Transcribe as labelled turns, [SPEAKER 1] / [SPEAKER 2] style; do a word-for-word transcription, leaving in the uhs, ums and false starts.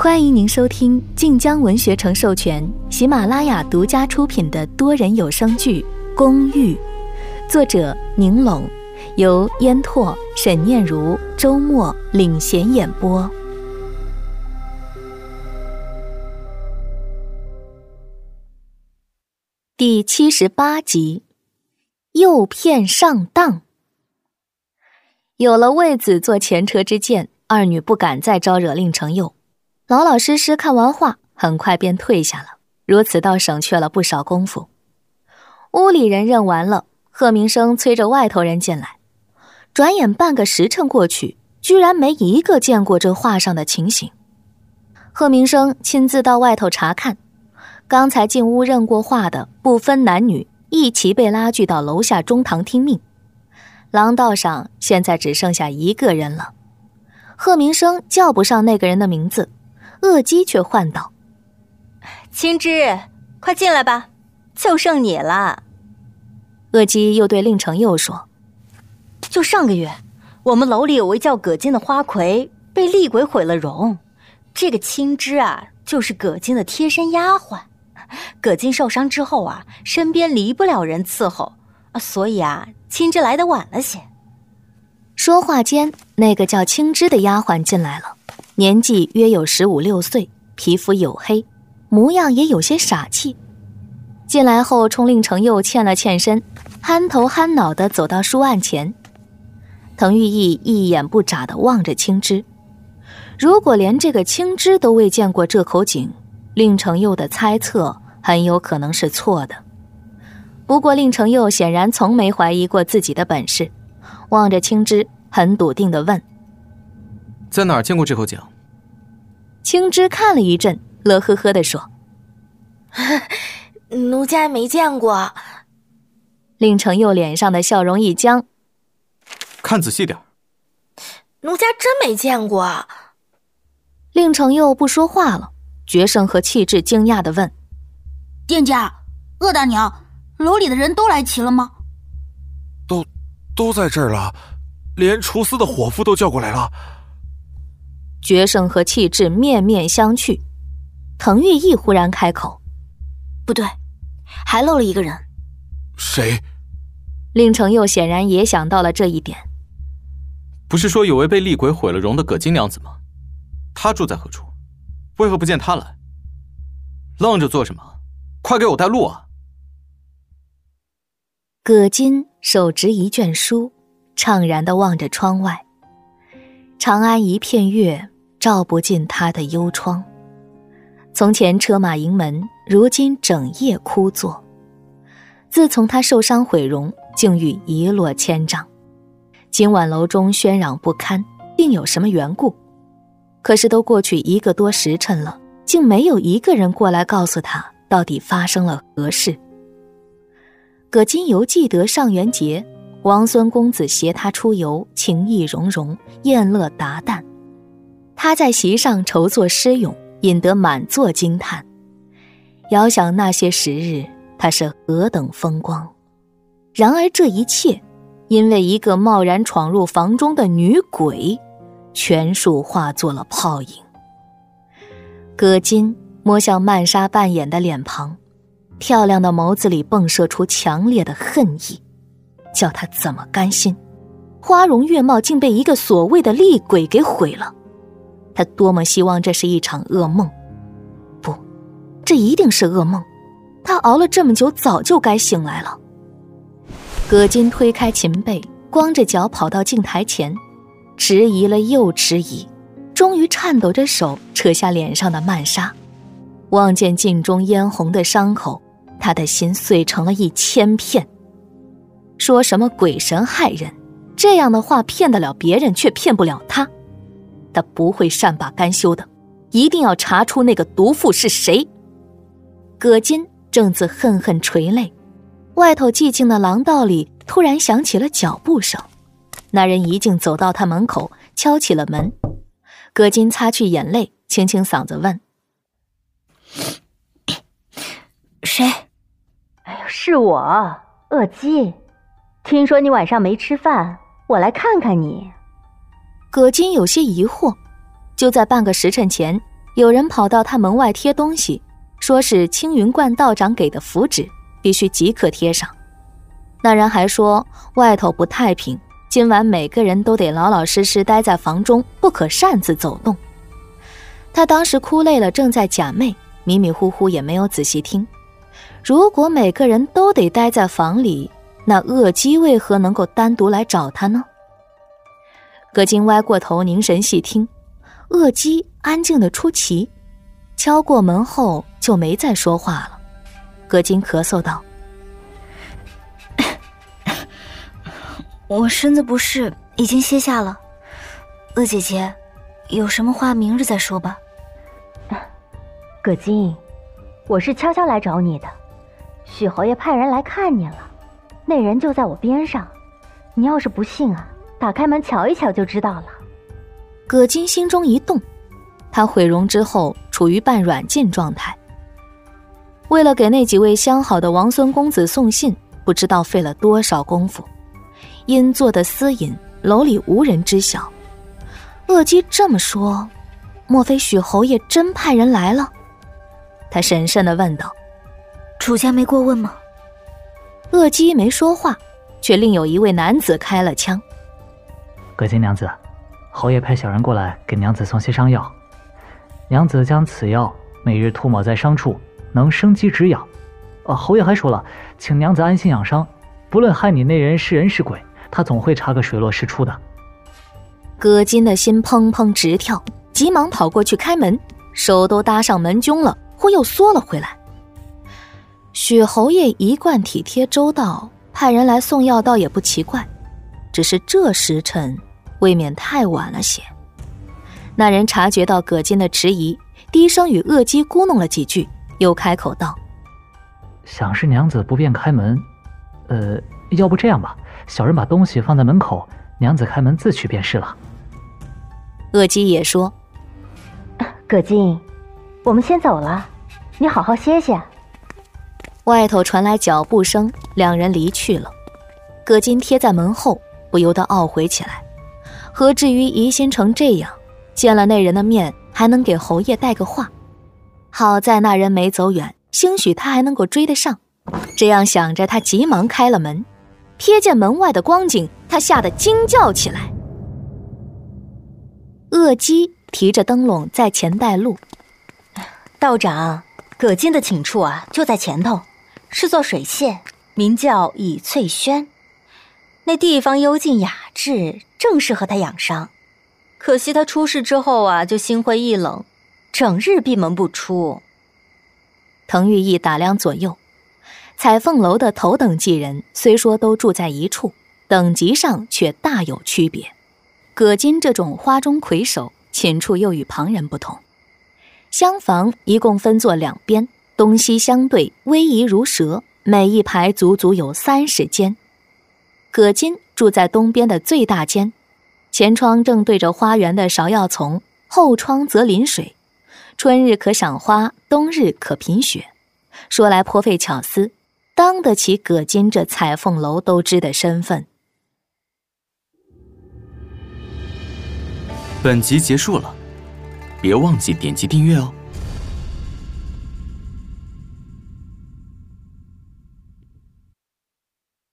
[SPEAKER 1] 欢迎您收听晋江文学城授权、喜马拉雅独家出品的多人有声剧《公寓》，作者宁拢，由烟拓、沈念如、周末领衔演播。第七十八集，诱骗上当。有了卫子做前车之鉴，二女不敢再招惹令程佑，老老实实看完话，很快便退下了。如此倒省却了不少功夫。屋里人认完了，贺明生催着外头人进来。转眼半个时辰过去，居然没一个见过这画上的情形。贺明生亲自到外头查看，刚才进屋认过画的，不分男女，一齐被拉锯到楼下中堂听命。廊道上现在只剩下一个人了。贺明生叫不上那个人的名字，鄂姬却唤道：
[SPEAKER 2] 青枝，快进来吧，就剩你了。
[SPEAKER 1] 鄂姬又对令程佑说：
[SPEAKER 2] 就上个月，我们楼里有位叫葛金的花魁被厉鬼毁了容，这个青枝啊，就是葛金的贴身丫鬟。葛金受伤之后啊，身边离不了人伺候啊，所以啊，青枝来得晚了些。
[SPEAKER 1] 说话间，那个叫青枝的丫鬟进来了，年纪约有十五六岁，皮肤黝黑，模样也有些傻气。进来后冲令程佑欠了欠身，憨头憨脑地走到书案前。滕玉义一眼不眨地望着青枝，如果连这个青枝都未见过这口井，令程佑的猜测很有可能是错的。不过令程佑显然从没怀疑过自己的本事，望着青枝很笃定地问：
[SPEAKER 3] 在哪儿见过这口井？
[SPEAKER 1] 青枝看了一阵，乐呵呵地说：
[SPEAKER 4] 奴家没见过。
[SPEAKER 1] 令程佑脸上的笑容一僵：
[SPEAKER 3] 看仔细点。
[SPEAKER 4] 奴家真没见过。
[SPEAKER 1] 令程佑不说话了。决胜和气质惊讶地问：
[SPEAKER 5] 店家，鄂大娘，楼里的人都来齐了吗？
[SPEAKER 6] 都都在这儿了，连厨司的伙夫都叫过来了。
[SPEAKER 1] 决胜和气质面面相觑。滕玉义忽然开口：
[SPEAKER 5] 不对，还漏了一个人。
[SPEAKER 6] 谁？
[SPEAKER 1] 令程佑显然也想到了这一点。
[SPEAKER 3] 不是说有位被厉鬼毁了容的葛金娘子吗？她住在何处？为何不见她来？愣着做什么？快给我带路啊！
[SPEAKER 1] 葛金手执一卷书，怅然地望着窗外。长安一片月，照不进他的幽窗。从前车马盈门，如今整夜枯坐。自从他受伤毁容，境遇一落千丈。今晚楼中喧嚷不堪，定有什么缘故。可是都过去一个多时辰了，竟没有一个人过来告诉他到底发生了何事。葛金犹记得上元节，王孙公子携他出游，情意融融，宴乐达旦。他在席上筹作诗咏，引得满座惊叹。遥想那些时日，他是何等风光。然而这一切，因为一个贸然闯入房中的女鬼，全数化作了泡影。葛金摸向曼莎扮演的脸庞，漂亮的眸子里迸射出强烈的恨意，叫他怎么甘心？花容月貌竟被一个所谓的厉鬼给毁了。他多么希望这是一场噩梦。不，这一定是噩梦。他熬了这么久，早就该醒来了。葛金推开琴背，光着脚跑到镜台前，迟疑了又迟疑，终于颤抖着手扯下脸上的曼纱。望见镜中嫣红的伤口，他的心碎成了一千片。说什么鬼神害人，这样的话骗得了别人，却骗不了他。他不会善罢甘休的，一定要查出那个毒妇是谁。葛金正自恨恨垂泪，外头寂静的廊道里突然响起了脚步声。那人一径走到他门口，敲起了门。葛金擦去眼泪，清清嗓子问：
[SPEAKER 5] 谁？
[SPEAKER 2] 哎呦，是我，鄂姬。听说你晚上没吃饭，我来看看你。
[SPEAKER 1] 葛金有些疑惑，就在半个时辰前， 有人跑到他门外贴东西，说是青云观道长给的符纸，必须即刻贴上。那人还说外头不太平，今晚每个人都得老老实实待在房中，不可擅自走动。他当时哭累了，正在假寐，迷迷糊糊也没有仔细听。如果每个人都得待在房里，那恶姬为何能够单独来找他呢？葛金歪过头凝神细听，恶姬安静的出奇，敲过门后就没再说话了。葛金咳嗽道：
[SPEAKER 2] 我身子不适，已经歇下了。恶姐姐，有什么话明日再说吧。葛金，我是悄悄来找你的，许侯爷派人来看你了，那人就在我边上，你要是不信啊，打开门瞧一瞧就知道了。
[SPEAKER 1] 葛金心中一动，他毁容之后处于半软禁状态，为了给那几位相好的王孙公子送信，不知道费了多少功夫，因做的私隐，楼里无人知晓。恶姬这么说，莫非许侯爷真派人来了？他审慎地问道：
[SPEAKER 2] 楚家没过问吗？
[SPEAKER 1] 恶姬没说话，却另有一位男子开了枪：
[SPEAKER 7] 葛金娘子，侯爷派小人过来给娘子送些伤药，娘子将此药每日涂抹在伤处，能生机止痒。呃、啊，侯爷还说了，请娘子安心养伤，不论害你那人是人是鬼，他总会查个水落石出的。
[SPEAKER 1] 葛金的心砰砰直跳，急忙跑过去开门，手都搭上门扃了，忽又缩了回来。许侯爷一贯体贴周到，派人来送药倒也不奇怪，只是这时辰未免太晚了些。那人察觉到葛金的迟疑，低声与恶姬咕哝了几句，又开口道：
[SPEAKER 7] 想是娘子不便开门，呃，要不这样吧，小人把东西放在门口，娘子开门自去便是了。
[SPEAKER 1] 恶姬也说：
[SPEAKER 2] 葛金，我们先走了，你好好歇歇。
[SPEAKER 1] 外头传来脚步声，两人离去了。葛金贴在门后，不由得懊悔起来，何至于疑心成这样，见了那人的面还能给侯爷带个话。好在那人没走远，兴许他还能够追得上。这样想着，他急忙开了门，瞥见门外的光景，他吓得惊叫起来。恶姬提着灯笼在前带路。
[SPEAKER 2] 道长，葛金的寝处啊就在前头，是座水榭，名叫倚翠轩。那地方幽静雅致，正适合他养伤。可惜他出事之后啊，就心灰意冷，整日闭门不出。
[SPEAKER 1] 滕玉义打量左右，彩凤楼的头等妓人虽说都住在一处，等级上却大有区别。葛金这种花中魁首，寝处又与旁人不同。厢房一共分作两边，东西相对，逶迤如蛇，每一排足足有三十间。葛金住在东边的最大间，前窗正对着花园的芍药丛，后窗则临水，春日可赏花，冬日可品雪。说来颇费巧思，当得起葛金这彩凤楼都知的身份。
[SPEAKER 3] 本集结束了，别忘记点击订阅哦。